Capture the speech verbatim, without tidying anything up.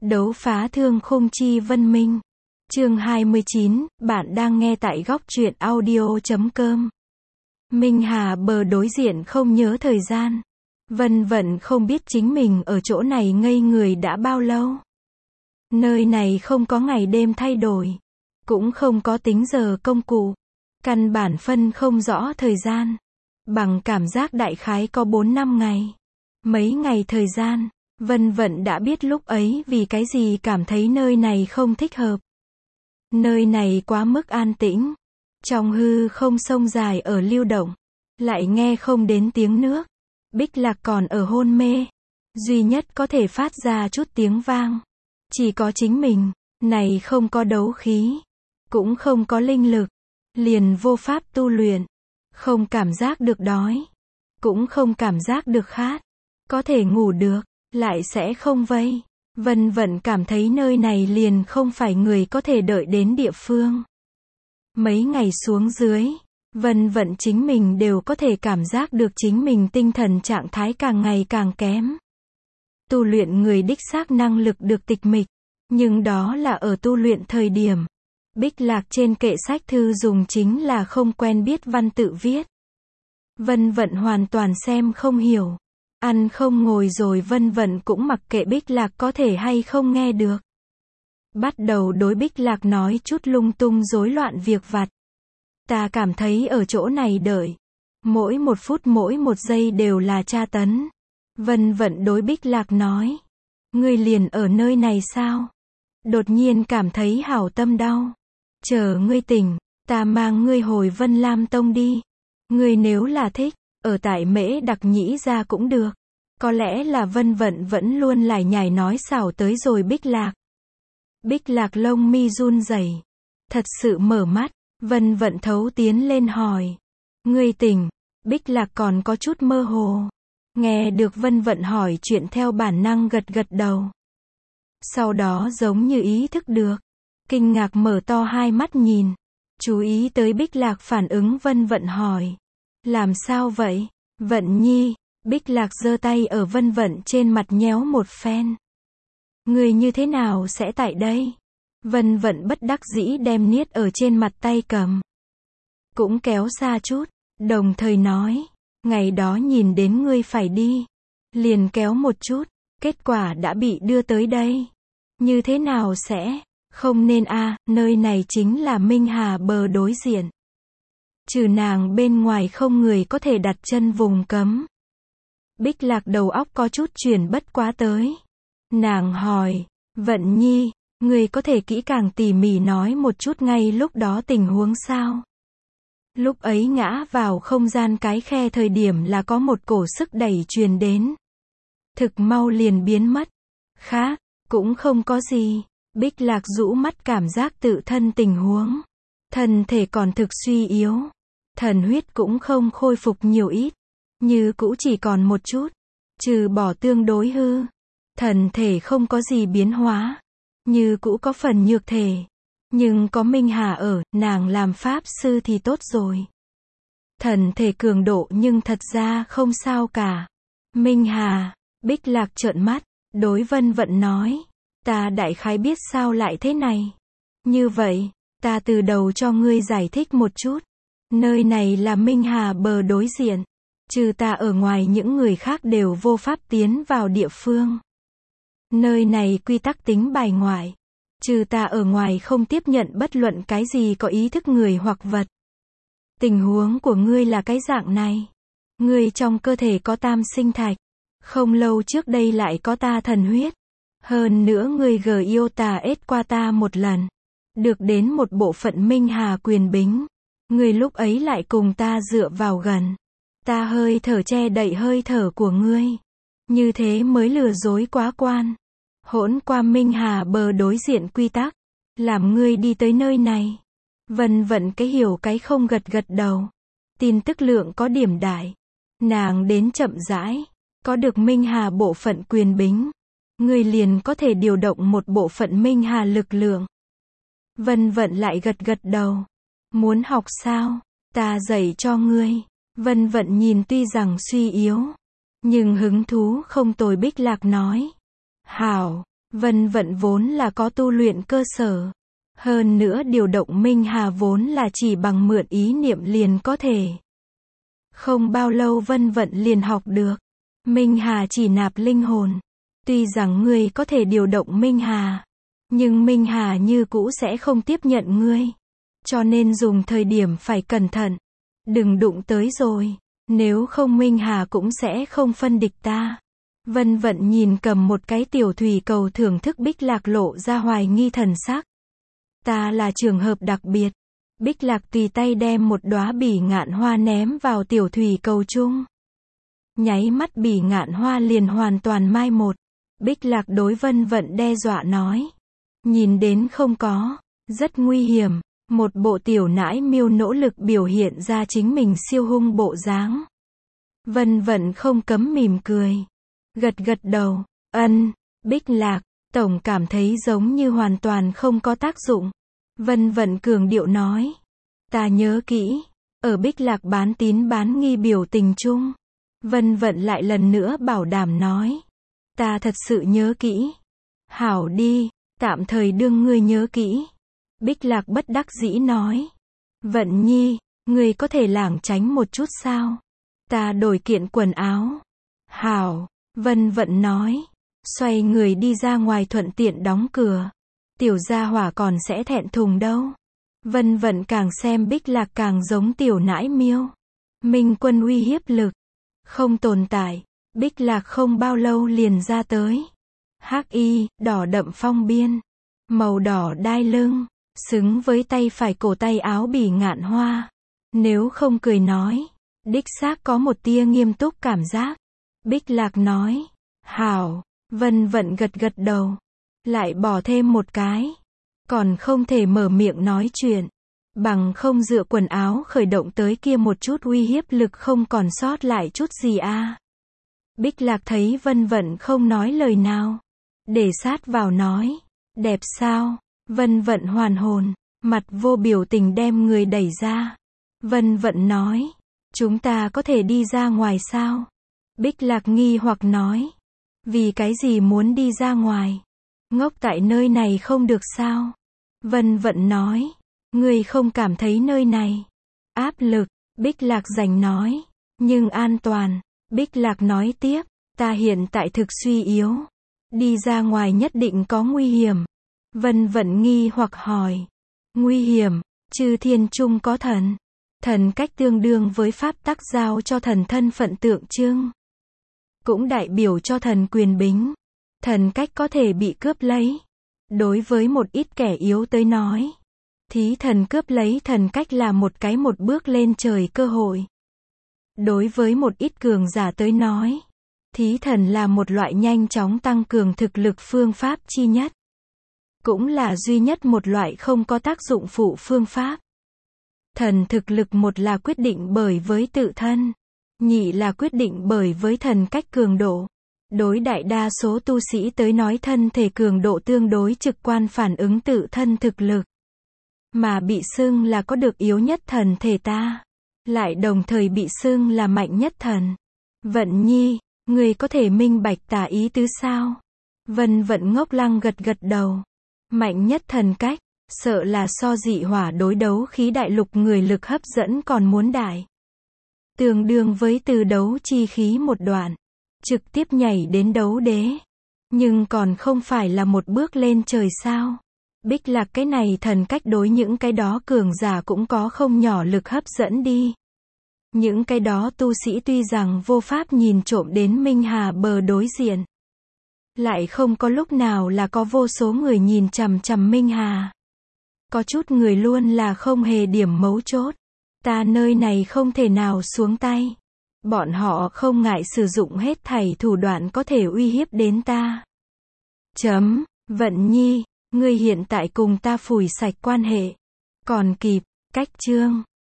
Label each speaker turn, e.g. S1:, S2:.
S1: Đấu phá thương khung chi vân minh. Chương hai mươi chín, bạn đang nghe tại góc truyện audio chấm com. Minh Hà bờ đối diện không nhớ thời gian. Vân Vận không biết chính mình ở chỗ này ngây người đã bao lâu. Nơi này không có ngày đêm thay đổi. Cũng không có tính giờ công cụ. Căn bản phân không rõ thời gian. Bằng cảm giác đại khái có bốn năm ngày. Mấy ngày thời gian. Vân Vận đã biết lúc ấy vì cái gì cảm thấy nơi này không thích hợp. Nơi này quá mức an tĩnh. Trong hư không sông dài ở lưu động. Lại nghe không đến tiếng nước. Bích Lạc còn ở hôn mê. Duy nhất có thể phát ra chút tiếng vang. Chỉ có chính mình. Này không có đấu khí. Cũng không có linh lực. Liền vô pháp tu luyện. Không cảm giác được đói. Cũng không cảm giác được khát. Có thể ngủ được. Lại sẽ không vây. Vân Vận cảm thấy nơi này liền không phải người có thể đợi đến địa phương. Mấy ngày xuống dưới, Vân Vận chính mình đều có thể cảm giác được chính mình tinh thần trạng thái càng ngày càng kém. Tu luyện người đích xác năng lực được tịch mịch, nhưng đó là ở tu luyện thời điểm. Bích Lạc trên kệ sách thư dùng chính là không quen biết văn tự viết. Vân Vận hoàn toàn xem không hiểu. Ăn không ngồi rồi Vân Vận cũng mặc kệ Bích Lạc có thể hay không nghe được. Bắt đầu đối Bích Lạc nói chút lung tung rối loạn việc vặt. Ta cảm thấy ở chỗ này đợi. Mỗi một phút mỗi một giây đều là tra tấn. Vân Vận đối Bích Lạc nói. Ngươi liền ở nơi này sao? Đột nhiên cảm thấy hảo tâm đau. Chờ ngươi tỉnh, ta mang ngươi hồi Vân Lam Tông đi. Ngươi nếu là thích. Ở tại Mễ Đặc Nhĩ ra cũng được. Có lẽ là Vân Vận vẫn luôn lải nhải nói xảo tới rồi Bích Lạc. Bích Lạc lông mi run rẩy. Thật sự mở mắt. Vân Vận thấu tiến lên hỏi. Ngươi tỉnh. Bích Lạc còn có chút mơ hồ. Nghe được Vân Vận hỏi chuyện theo bản năng gật gật đầu. Sau đó giống như ý thức được. Kinh ngạc mở to hai mắt nhìn. Chú ý tới Bích Lạc phản ứng Vân Vận hỏi. Làm sao vậy? Vận Nhi. Bích Lạc giơ tay ở Vân Vận trên mặt nhéo một phen. Người như thế nào sẽ tại đây? Vân Vận bất đắc dĩ đem niết ở trên mặt tay cầm. Cũng kéo xa chút, đồng thời nói. Ngày đó nhìn đến ngươi phải đi. Liền kéo một chút, kết quả đã bị đưa tới đây. Như thế nào sẽ? Không nên a, à, nơi này chính là Minh Hà bờ đối diện. Trừ nàng bên ngoài không người có thể đặt chân vùng cấm. Bích Lạc đầu óc có chút chuyển bất quá tới. Nàng hỏi, Vận Nhi, người có thể kỹ càng tỉ mỉ nói một chút ngay lúc đó tình huống sao? Lúc ấy ngã vào không gian cái khe thời điểm là có một cổ sức đẩy truyền đến. Thực mau liền biến mất. Khác, cũng không có gì. Bích Lạc rũ mắt cảm giác tự thân tình huống. Thân thể còn thực suy yếu. Thần huyết cũng không khôi phục nhiều ít. Như cũ chỉ còn một chút. Trừ bỏ tương đối hư. Thần thể không có gì biến hóa. Như cũ có phần nhược thể. Nhưng có Minh Hà ở, nàng làm pháp sư thì tốt rồi. Thần thể cường độ nhưng thật ra không sao cả. Minh Hà, Bích Lạc trợn mắt, đối Vân Vận nói. Ta đại khái biết sao lại thế này. Như vậy, ta từ đầu cho ngươi giải thích một chút. Nơi này là Minh Hà bờ đối diện. Trừ ta ở ngoài những người khác đều vô pháp tiến vào địa phương. Nơi này quy tắc tính bài ngoại. Trừ ta ở ngoài không tiếp nhận bất luận cái gì có ý thức người hoặc vật. Tình huống của ngươi là cái dạng này. Ngươi trong cơ thể có tam sinh thạch. Không lâu trước đây lại có ta thần huyết. Hơn nữa ngươi gờ yêu ta ết qua ta một lần. Được đến một bộ phận Minh Hà quyền bính. Ngươi lúc ấy lại cùng ta dựa vào gần. Ta hơi thở che đậy hơi thở của ngươi. Như thế mới lừa dối quá quan. Hỗn qua Minh Hà bờ đối diện quy tắc. Làm ngươi đi tới nơi này. Vân Vận cái hiểu cái không gật gật đầu. Tin tức lượng có điểm đại. Nàng đến chậm rãi. Có được Minh Hà bộ phận quyền bính. Ngươi liền có thể điều động một bộ phận Minh Hà lực lượng. Vân Vận lại gật gật đầu. Muốn học sao? Ta dạy cho ngươi. Vân Vận nhìn tuy rằng suy yếu. Nhưng hứng thú không tồi Bích Lạc nói. Hảo. Vân Vận vốn là có tu luyện cơ sở. Hơn nữa điều động Minh Hà vốn là chỉ bằng mượn ý niệm liền có thể. Không bao lâu Vân Vận liền học được. Minh Hà chỉ nạp linh hồn. Tuy rằng ngươi có thể điều động Minh Hà, nhưng Minh Hà như cũ sẽ không tiếp nhận ngươi. Cho nên dùng thời điểm phải cẩn thận. Đừng đụng tới rồi. Nếu không Minh Hà cũng sẽ không phân địch ta. Vân Vận nhìn cầm một cái tiểu thủy cầu thưởng thức Bích Lạc lộ ra hoài nghi thần sắc. Ta là trường hợp đặc biệt. Bích Lạc tùy tay đem một đóa bỉ ngạn hoa ném vào tiểu thủy cầu chung. Nháy mắt bỉ ngạn hoa liền hoàn toàn mai một. Bích Lạc đối Vân Vận đe dọa nói. Nhìn đến không có. Rất nguy hiểm. Một bộ tiểu nãi miêu nỗ lực biểu hiện ra chính mình siêu hung bộ dáng. Vân Vận không cấm mỉm cười. Gật gật đầu. Ân. Bích Lạc. Tổng cảm thấy giống như hoàn toàn không có tác dụng. Vân Vận cường điệu nói. Ta nhớ kỹ. Ở Bích Lạc bán tín bán nghi biểu tình chung. Vân Vận lại lần nữa bảo đảm nói. Ta thật sự nhớ kỹ. Hảo đi. Tạm thời đương ngươi nhớ kỹ. Bích Lạc bất đắc dĩ nói. Vận Nhi, ngươi có thể lảng tránh một chút sao? Ta đổi kiện quần áo. Hảo. Vân Vận nói. Xoay người đi ra ngoài thuận tiện đóng cửa. Tiểu gia hỏa còn sẽ thẹn thùng đâu. Vân Vận càng xem Bích Lạc càng giống tiểu nãi miêu. Minh Quân uy hiếp lực. Không tồn tại. Bích Lạc không bao lâu liền ra tới. Hắc y, đỏ đậm phong biên. Màu đỏ đai lưng. Xứng với tay phải cổ tay áo bỉ ngạn hoa. Nếu không cười nói. Đích xác có một tia nghiêm túc cảm giác. Bích Lạc nói. Hảo. Vân Vận gật gật đầu. Lại bỏ thêm một cái. Còn không thể mở miệng nói chuyện. Bằng không dựa quần áo khởi động tới kia một chút uy hiếp lực không còn sót lại chút gì a. À. Bích Lạc thấy Vân Vận không nói lời nào. Để sát vào nói. Đẹp sao? Vân Vận hoàn hồn. Mặt vô biểu tình đem người đẩy ra. Vân Vận nói. Chúng ta có thể đi ra ngoài sao? Bích Lạc nghi hoặc nói. Vì cái gì muốn đi ra ngoài? Ngốc tại nơi này không được sao? Vân Vận nói. Ngươi không cảm thấy nơi này áp lực? Bích Lạc rành nói. Nhưng an toàn. Bích Lạc nói tiếp. Ta hiện tại thực suy yếu. Đi ra ngoài nhất định có nguy hiểm. Vân Vận nghi hoặc hỏi. Nguy hiểm? Chư thiên chung có thần. Thần cách tương đương với pháp tắc giao cho thần thân phận tượng trưng. Cũng đại biểu cho thần quyền bính. Thần cách có thể bị cướp lấy. Đối với một ít kẻ yếu tới nói. Thí thần cướp lấy thần cách là một cái một bước lên trời cơ hội. Đối với một ít cường giả tới nói. Thí thần là một loại nhanh chóng tăng cường thực lực phương pháp chi nhất. Cũng là duy nhất một loại không có tác dụng phụ phương pháp. Thần thực lực một là quyết định bởi với tự thân. Nhị là quyết định bởi với thần cách cường độ. Đối đại đa số tu sĩ tới nói thân thể cường độ tương đối trực quan phản ứng tự thân thực lực. Mà bị xưng là có được yếu nhất thần thể ta. Lại đồng thời bị xưng là mạnh nhất thần. Vận Nhi, người có thể minh bạch tả ý tứ sao? Vân Vận ngốc lăng gật gật đầu. Mạnh nhất thần cách, sợ là so dị hỏa đối đấu khí đại lục người lực hấp dẫn còn muốn đại. Tương đương với từ đấu chi khí một đoạn. Trực tiếp nhảy đến đấu đế. Nhưng còn không phải là một bước lên trời sao? Bích Lạc cái này thần cách đối những cái đó cường giả cũng có không nhỏ lực hấp dẫn đi. Những cái đó tu sĩ tuy rằng vô pháp nhìn trộm đến Minh Hà bờ đối diện. Lại không có lúc nào là có vô số người nhìn chằm chằm Minh Hà. Có chút người luôn là không hề điểm mấu chốt. Ta nơi này không thể nào xuống tay. Bọn họ không ngại sử dụng hết thảy thủ đoạn có thể uy hiếp đến ta. Chấm. Vận Nhi, ngươi hiện tại cùng ta phủi sạch quan hệ. Còn kịp. Cách chương.